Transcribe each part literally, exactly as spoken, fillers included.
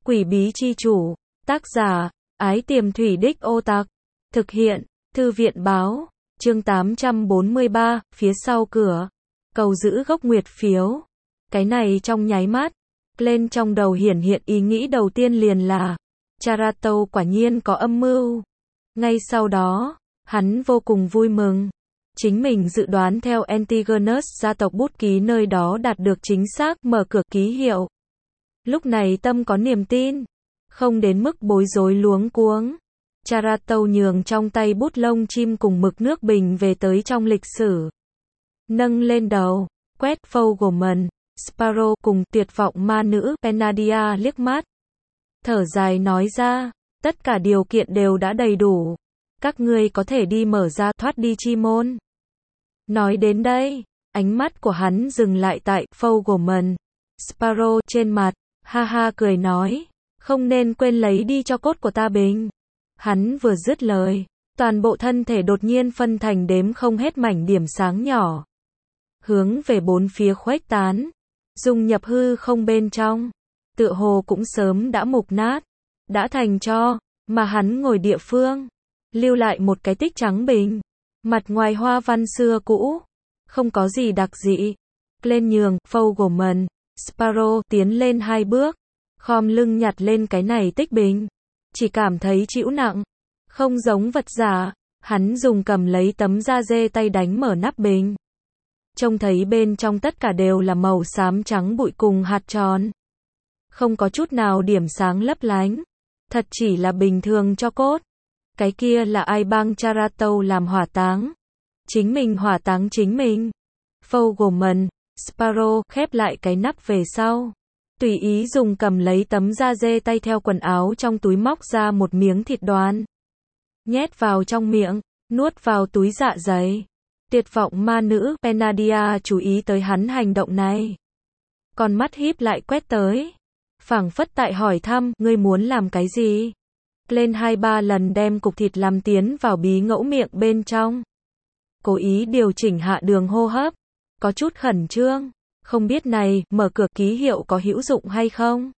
Quỷ bí chi chủ, tác giả, Ái Tiềm Thủy Đích Ô Tặc, thực hiện, Thư viện báo, chương tám trăm bốn mươi ba, phía sau cửa, cầu giữ gốc nguyệt phiếu. Cái này trong nháy mắt, lên trong đầu hiển hiện ý nghĩ đầu tiên liền là, Charato quả nhiên có âm mưu. Ngay sau đó, hắn vô cùng vui mừng. Chính mình dự đoán theo Antigonus gia tộc bút ký nơi đó đạt được chính xác mở cửa ký hiệu. Lúc này tâm có niềm tin, không đến mức bối rối luống cuống. Charato nhường trong tay bút lông chim cùng mực nước bình về tới trong lịch sử. Nâng lên đầu, quét Fogelman, Sparrow cùng tuyệt vọng ma nữ Penadia liếc mắt. Thở dài nói ra, tất cả điều kiện đều đã đầy đủ. Các ngươi có thể đi mở ra thoát đi chi môn. Nói đến đây, ánh mắt của hắn dừng lại tại Fogelman, Sparrow trên mặt, ha ha cười nói, không nên quên lấy đi cho cốt của ta bình. Hắn vừa dứt lời, toàn bộ thân thể đột nhiên phân thành đếm không hết mảnh điểm sáng nhỏ. Hướng về bốn phía khuếch tán, dung nhập hư không bên trong, tựa hồ cũng sớm đã mục nát, đã thành tro, mà hắn ngồi địa phương, lưu lại một cái tích trắng bình, mặt ngoài hoa văn xưa cũ, không có gì đặc dị. Lên nhường, Fogelman, Sparrow tiến lên hai bước, khom lưng nhặt lên cái này tích bình, chỉ cảm thấy chịu nặng, không giống vật giả, hắn dùng cầm lấy tấm da dê tay đánh mở nắp bình. Trông thấy bên trong tất cả đều là màu xám trắng bụi cùng hạt tròn. Không có chút nào điểm sáng lấp lánh, thật chỉ là bình thường cho cốt. Cái kia là ai bang Charato làm hỏa táng? Chính mình hỏa táng chính mình. Fogelman, Sparrow khép lại cái nắp về sau. Tùy ý dùng cầm lấy tấm da dê tay theo quần áo trong túi móc ra một miếng thịt đoán. Nhét vào trong miệng, nuốt vào túi dạ dày. Tuyệt vọng ma nữ Penadia chú ý tới hắn hành động này. Con mắt híp lại quét tới. Phảng phất tại hỏi thăm, ngươi muốn làm cái gì? Lên hai ba lần đem cục thịt làm tiến vào bí ngẫu miệng bên trong. Cố ý điều chỉnh hạ đường hô hấp. Có chút khẩn trương. Không biết này, mở cửa ký hiệu có hữu dụng hay không?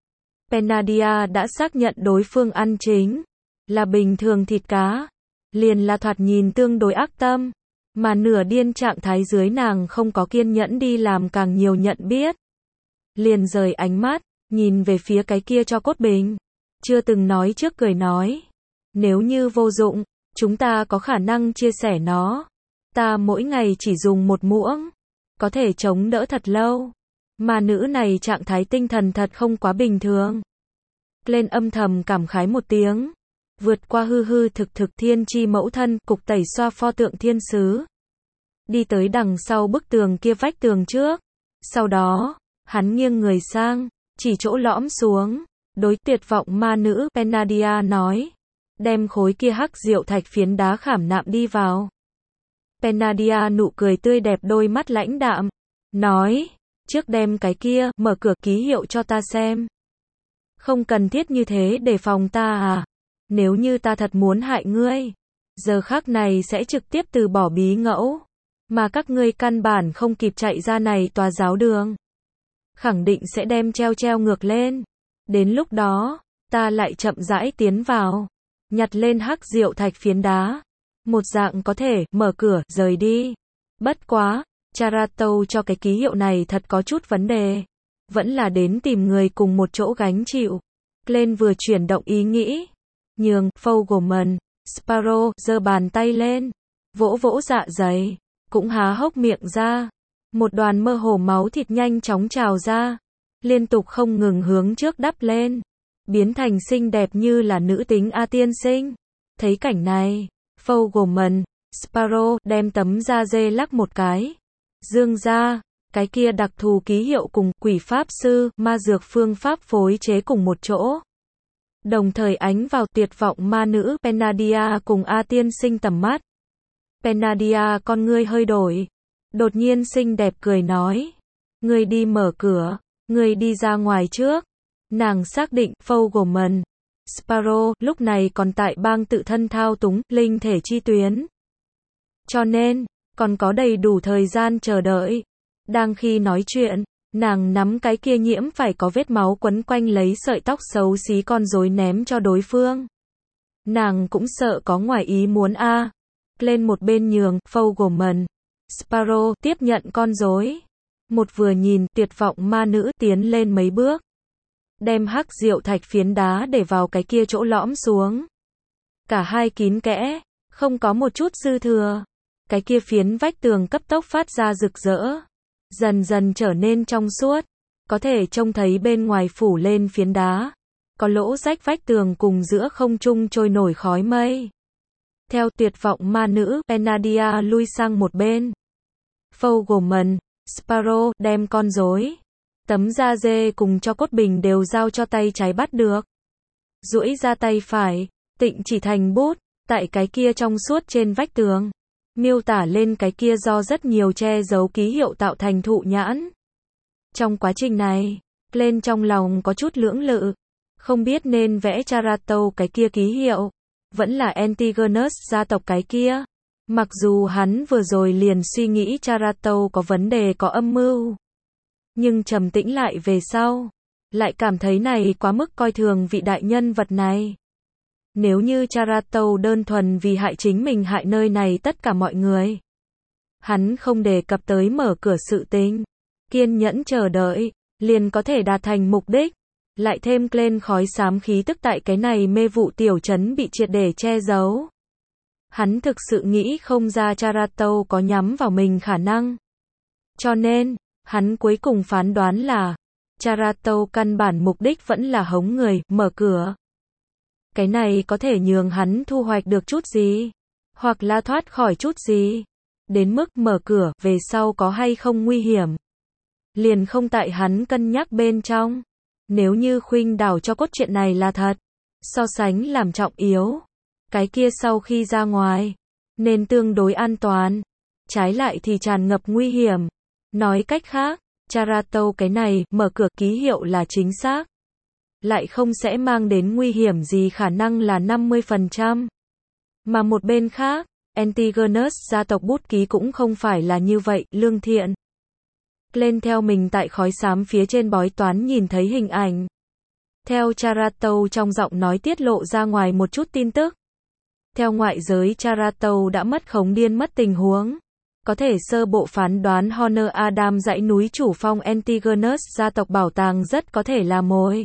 Penadia đã xác nhận đối phương ăn chính là bình thường thịt cá. Liền là thoạt nhìn tương đối ác tâm. Mà nửa điên trạng thái dưới nàng không có kiên nhẫn đi làm càng nhiều nhận biết. Liền rời ánh mắt, nhìn về phía cái kia cho cốt bình. Chưa từng nói trước cười nói. Nếu như vô dụng, chúng ta có khả năng chia sẻ nó. Ta mỗi ngày chỉ dùng một muỗng. Có thể chống đỡ thật lâu. Mà nữ này trạng thái tinh thần thật không quá bình thường. Lên âm thầm cảm khái một tiếng. Vượt qua hư hư thực thực thiên chi mẫu thân, cục tẩy xoa pho tượng thiên sứ. Đi tới đằng sau bức tường kia vách tường trước. Sau đó, hắn nghiêng người sang, chỉ chỗ lõm xuống. Đối tuyệt vọng ma nữ Penadia nói. Đem khối kia hắc diệu thạch phiến đá khảm nạm đi vào. Penadia nụ cười tươi đẹp đôi mắt lãnh đạm. Nói, trước đem cái kia, mở cửa ký hiệu cho ta xem. Không cần thiết như thế để phòng ta à. Nếu như ta thật muốn hại ngươi, giờ khắc này sẽ trực tiếp từ bỏ bí ngẫu. Mà các ngươi căn bản không kịp chạy ra này tòa giáo đường. Khẳng định sẽ đem treo treo ngược lên. Đến lúc đó, ta lại chậm rãi tiến vào. Nhặt lên hắc diệu thạch phiến đá. Một dạng có thể, mở cửa, rời đi. Bất quá, Charato cho cái ký hiệu này thật có chút vấn đề. Vẫn là đến tìm người cùng một chỗ gánh chịu. Lên vừa chuyển động ý nghĩ. Nhường, Fogelman, Sparrow, giơ bàn tay lên. Vỗ vỗ dạ dày. Cũng há hốc miệng ra. Một đoàn mơ hồ máu thịt nhanh chóng trào ra. Liên tục không ngừng hướng trước đắp lên. Biến thành xinh đẹp như là nữ tính A tiên sinh. Thấy cảnh này, Fogelman, Sparrow đem tấm da dê lắc một cái. Dương ra, cái kia đặc thù ký hiệu cùng quỷ pháp sư, ma dược phương pháp phối chế cùng một chỗ. Đồng thời ánh vào tuyệt vọng ma nữ Penadia cùng A tiên sinh tầm mắt. Penadia con ngươi hơi đổi. Đột nhiên xinh đẹp cười nói. Ngươi đi mở cửa, ngươi đi ra ngoài trước. Nàng xác định Fogelman, Sparrow lúc này còn tại bang tự thân thao túng linh thể chi tuyến. Cho nên, còn có đầy đủ thời gian chờ đợi. Đang khi nói chuyện, Nàng nắm cái kia nhiễm phải có vết máu quấn quanh lấy sợi tóc xấu xí con rối ném cho đối phương. Nàng cũng sợ có ngoài ý muốn a. À. Lên một bên nhường, Fogelman, Sparrow tiếp nhận con rối. Một vừa nhìn, tuyệt vọng ma nữ tiến lên mấy bước. Đem hắc diệu thạch phiến đá để vào cái kia chỗ lõm xuống. Cả hai kín kẽ, không có một chút dư thừa. Cái kia phiến vách tường cấp tốc phát ra rực rỡ. Dần dần trở nên trong suốt. Có thể trông thấy bên ngoài phủ lên phiến đá. Có lỗ rách vách tường cùng giữa không trung trôi nổi khói mây. Theo tuyệt vọng ma nữ, Penadia lui sang một bên. Fogelman, Sparrow đem con rối, tấm da dê cùng cho cốt bình đều giao cho tay trái bắt được. Duỗi ra tay phải, tịnh chỉ thành bút, tại cái kia trong suốt trên vách tường. Miêu tả lên cái kia do rất nhiều che giấu ký hiệu tạo thành thụ nhãn. Trong quá trình này, lên trong lòng có chút lưỡng lự. Không biết nên vẽ Charato cái kia ký hiệu. Vẫn là Antigonus gia tộc cái kia. Mặc dù hắn vừa rồi liền suy nghĩ Charato có vấn đề có âm mưu. Nhưng trầm tĩnh lại về sau. Lại cảm thấy này quá mức coi thường vị đại nhân vật này. Nếu như Charato đơn thuần vì hại chính mình hại nơi này tất cả mọi người. Hắn không đề cập tới mở cửa sự tình. Kiên nhẫn chờ đợi, liền có thể đạt thành mục đích. Lại thêm lên khói xám khí tức tại cái này mê vụ tiểu trấn bị triệt để che giấu. Hắn thực sự nghĩ không ra Charato có nhắm vào mình khả năng. Cho nên, hắn cuối cùng phán đoán là Charato căn bản mục đích vẫn là hống người, mở cửa. Cái này có thể nhường hắn thu hoạch được chút gì, hoặc là thoát khỏi chút gì. Đến mức mở cửa, về sau có hay không nguy hiểm. Liền không tại hắn cân nhắc bên trong. Nếu như khuynh đảo cho cốt truyện này là thật, so sánh làm trọng yếu, cái kia sau khi ra ngoài, nên tương đối an toàn. Trái lại thì tràn ngập nguy hiểm. Nói cách khác, Charato cái này, mở cửa ký hiệu là chính xác. Lại không sẽ mang đến nguy hiểm gì khả năng là năm mươi phần trăm. Mà một bên khác, Antigonus gia tộc bút ký cũng không phải là như vậy, lương thiện. Lên theo mình tại khói xám phía trên bói toán nhìn thấy hình ảnh. Theo Charato trong giọng nói tiết lộ ra ngoài một chút tin tức. Theo ngoại giới Charato đã mất khống điên mất tình huống. Có thể sơ bộ phán đoán Honor Adam dãy núi chủ phong Antigonus gia tộc bảo tàng rất có thể là mồi.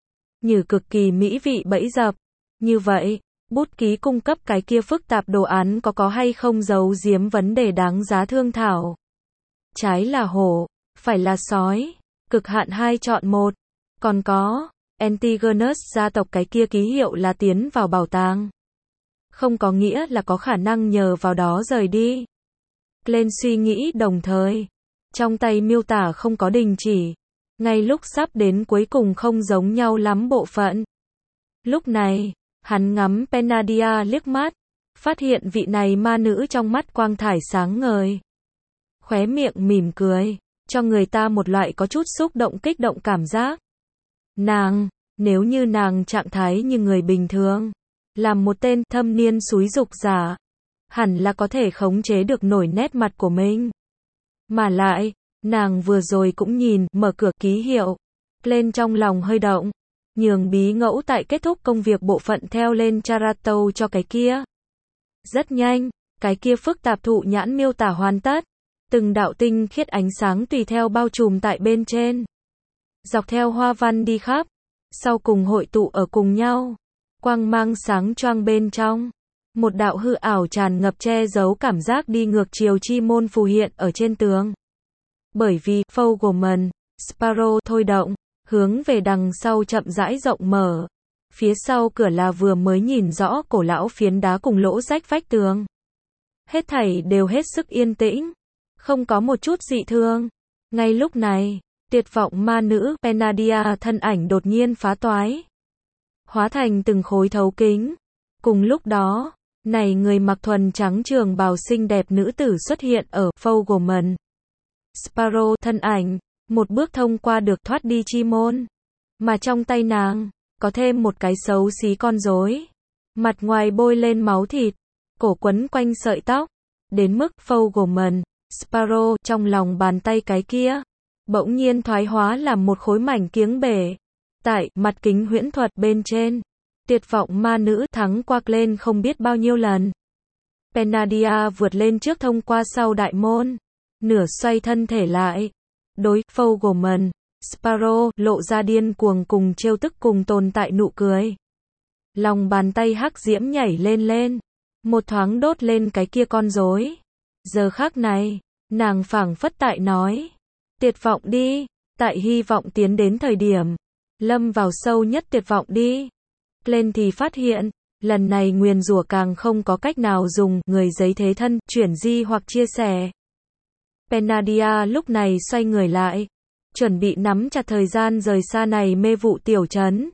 Như cực kỳ mỹ vị bẫy dập. Như vậy, bút ký cung cấp cái kia phức tạp đồ án có có hay không giấu giếm vấn đề đáng giá thương thảo. Trái là hổ, phải là sói, cực hạn hai chọn một. Còn có, Antigonus gia tộc cái kia ký hiệu là tiến vào bảo tàng. Không có nghĩa là có khả năng nhờ vào đó rời đi. Lên suy nghĩ đồng thời. Trong tay miêu tả không có đình chỉ. Ngay lúc sắp đến cuối cùng không giống nhau lắm bộ phận. Lúc này, hắn ngắm Penadia liếc mắt. Phát hiện vị này ma nữ trong mắt quang thải sáng ngời. Khóe miệng mỉm cười. Cho người ta một loại có chút xúc động kích động cảm giác. Nàng, nếu như nàng trạng thái như người bình thường. Làm một tên thâm niên xúi dục giả. Hẳn là có thể khống chế được nổi nét mặt của mình. Mà lại, nàng vừa rồi cũng nhìn, mở cửa ký hiệu. Lên trong lòng hơi động. Nhường bí ngẫu tại kết thúc công việc bộ phận theo lên Charato cho cái kia. Rất nhanh, cái kia phức tạp thụ nhãn miêu tả hoàn tất. Từng đạo tinh khiết ánh sáng tùy theo bao trùm tại bên trên. Dọc theo hoa văn đi khắp. Sau cùng hội tụ ở cùng nhau. Quang mang sáng choang bên trong. Một đạo hư ảo tràn ngập che giấu cảm giác đi ngược chiều chi môn phù hiện ở trên tường. Bởi vì, Fogelman, Sparrow thôi động, hướng về đằng sau chậm rãi rộng mở. Phía sau cửa là vừa mới nhìn rõ cổ lão phiến đá cùng lỗ rách vách tường. Hết thảy đều hết sức yên tĩnh. Không có một chút dị thương. Ngay lúc này, tuyệt vọng ma nữ, Penadia thân ảnh đột nhiên phá toái. Hóa thành từng khối thấu kính. Cùng lúc đó, này người mặc thuần trắng trường bào xinh đẹp nữ tử xuất hiện ở Fogelman. Sparrow thân ảnh, một bước thông qua được thoát đi chi môn. Mà trong tay nàng, có thêm một cái xấu xí con rối. Mặt ngoài bôi lên máu thịt, cổ quấn quanh sợi tóc. Đến mức Fogelman, Sparrow trong lòng bàn tay cái kia. bỗng nhiên thoái hóa làm một khối mảnh kiếng bể. Tại mặt kính huyễn thuật bên trên, tuyệt vọng ma nữ thắng qua lên không biết bao nhiêu lần. Penadia vượt lên trước thông qua sau đại môn, nửa xoay thân thể lại. Đối Fogelman, Sparrow lộ ra điên cuồng cùng trêu tức cùng tồn tại nụ cười. Lòng bàn tay hắc diễm nhảy lên lên, một thoáng đốt lên cái kia con rối. Giờ khắc này, nàng phảng phất tại nói, tuyệt vọng đi, tại hy vọng tiến đến thời điểm, lâm vào sâu nhất tuyệt vọng đi. Lên thì phát hiện, lần này nguyền rủa càng không có cách nào dùng người giấy thế thân, chuyển di hoặc chia sẻ. Penadia lúc này xoay người lại, chuẩn bị nắm chặt thời gian rời xa này mê vụ tiểu trấn.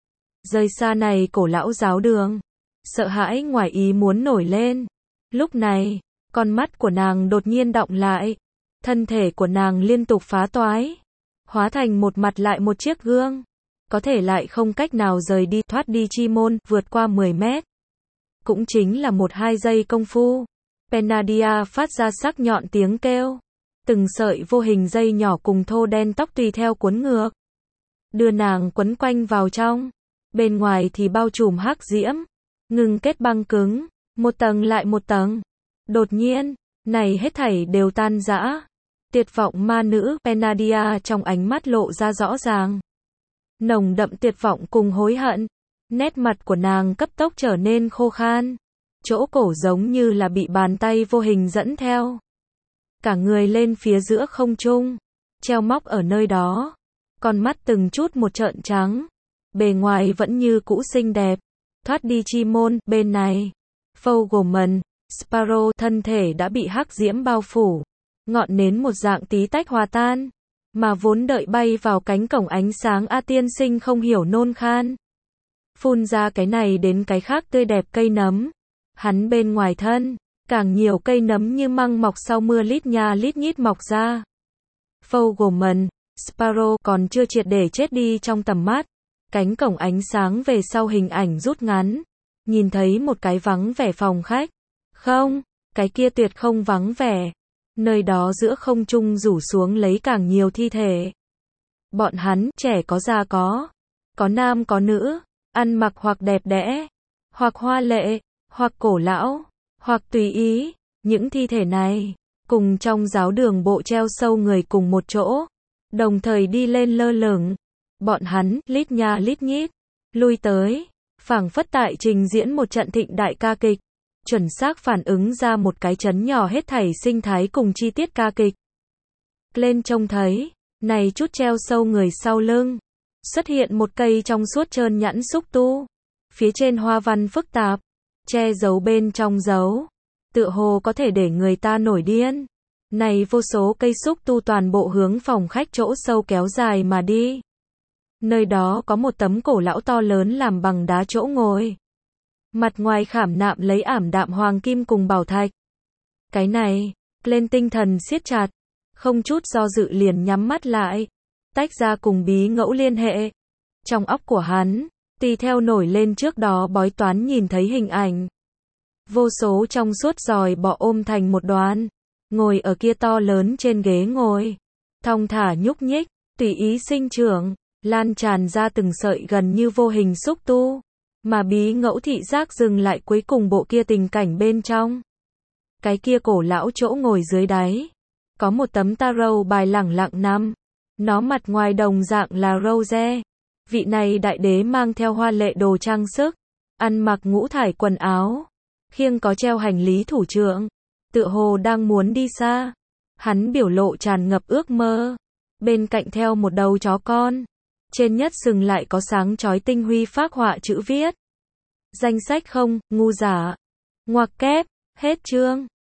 Rời xa này cổ lão giáo đường. Sợ hãi ngoài ý muốn nổi lên. Lúc này, con mắt của nàng đột nhiên đọng lại. Thân thể của nàng liên tục phá toái. Hóa thành một mặt lại một chiếc gương. Có thể lại không cách nào rời đi, thoát đi chi môn, vượt qua mười mét. Cũng chính là một hai giây công phu. Penadia phát ra sắc nhọn tiếng kêu. Từng sợi vô hình dây nhỏ cùng thô đen tóc tùy theo cuốn ngược. Đưa nàng quấn quanh vào trong. Bên ngoài thì bao trùm hắc diễm. Ngừng kết băng cứng. Một tầng lại một tầng. Đột nhiên, này hết thảy đều tan rã. Tuyệt vọng ma nữ Penadia trong ánh mắt lộ ra rõ ràng. Nồng đậm tuyệt vọng cùng hối hận. Nét mặt của nàng cấp tốc trở nên khô khan. Chỗ cổ giống như là bị bàn tay vô hình dẫn theo. Cả người lên phía giữa không trung. Treo móc ở nơi đó. Con mắt từng chút một trợn trắng. Bề ngoài vẫn như cũ xinh đẹp. Thoát đi chi môn, bên này. Fogelman, Sparrow thân thể đã bị hắc diễm bao phủ. Ngọn nến một dạng tí tách hòa tan. Mà vốn đợi bay vào cánh cổng ánh sáng A tiên sinh không hiểu nôn khan. Phun ra cái này đến cái khác tươi đẹp cây nấm. Hắn bên ngoài thân, càng nhiều cây nấm như măng mọc sau mưa lít nha lít nhít mọc ra. Fogelman, Sparrow còn chưa triệt để chết đi trong tầm mắt. Cánh cổng ánh sáng về sau hình ảnh rút ngắn. Nhìn thấy một cái vắng vẻ phòng khách. Không, cái kia tuyệt không vắng vẻ. Nơi đó giữa không trung rủ xuống lấy càng nhiều thi thể. Bọn hắn, trẻ có già có. Có nam có nữ. Ăn mặc hoặc đẹp đẽ. Hoặc hoa lệ. Hoặc cổ lão. Hoặc tùy ý. Những thi thể này, cùng trong giáo đường bộ treo sâu người cùng một chỗ. Đồng thời đi lên lơ lửng. Bọn hắn, lít nha lít nhít. Lui tới. Phảng phất tại trình diễn một trận thịnh đại ca kịch. Chuẩn xác phản ứng ra một cái chấn nhỏ hết thảy sinh thái cùng chi tiết ca kịch. Lên trông thấy, này chút treo sâu người sau lưng. Xuất hiện một cây trong suốt trơn nhẵn xúc tu. Phía trên hoa văn phức tạp. Che giấu bên trong dấu. Tựa hồ có thể để người ta nổi điên. Này vô số cây xúc tu toàn bộ hướng phòng khách chỗ sâu kéo dài mà đi. Nơi đó có một tấm cổ lão to lớn làm bằng đá chỗ ngồi. Mặt ngoài khảm nạm lấy ảm đạm hoàng kim cùng bảo thạch. Cái này, lên tinh thần siết chặt. Không chút do dự liền nhắm mắt lại. Tách ra cùng bí ngẫu liên hệ. Trong óc của hắn, tùy theo nổi lên trước đó bói toán nhìn thấy hình ảnh. Vô số trong suốt giòi bọ ôm thành một đoàn. Ngồi ở kia to lớn trên ghế ngồi. Thong thả nhúc nhích, tùy ý sinh trưởng. Lan tràn ra từng sợi gần như vô hình xúc tu. Mà bí ngẫu thị giác dừng lại cuối cùng bộ kia tình cảnh bên trong. Cái kia cổ lão chỗ ngồi dưới đáy. Có một tấm tarot bài lẳng lặng nằm. Nó mặt ngoài đồng dạng là rose. Vị này đại đế mang theo hoa lệ đồ trang sức. Ăn mặc ngũ thải quần áo. Khiêng có treo hành lý thủ trưởng. Tựa hồ đang muốn đi xa. Hắn biểu lộ tràn ngập ước mơ. Bên cạnh theo một đầu chó con. Trên nhất sừng lại có sáng chói tinh huy phác họa chữ viết. Danh sách không, ngu giả. Ngoặc kép, hết chương.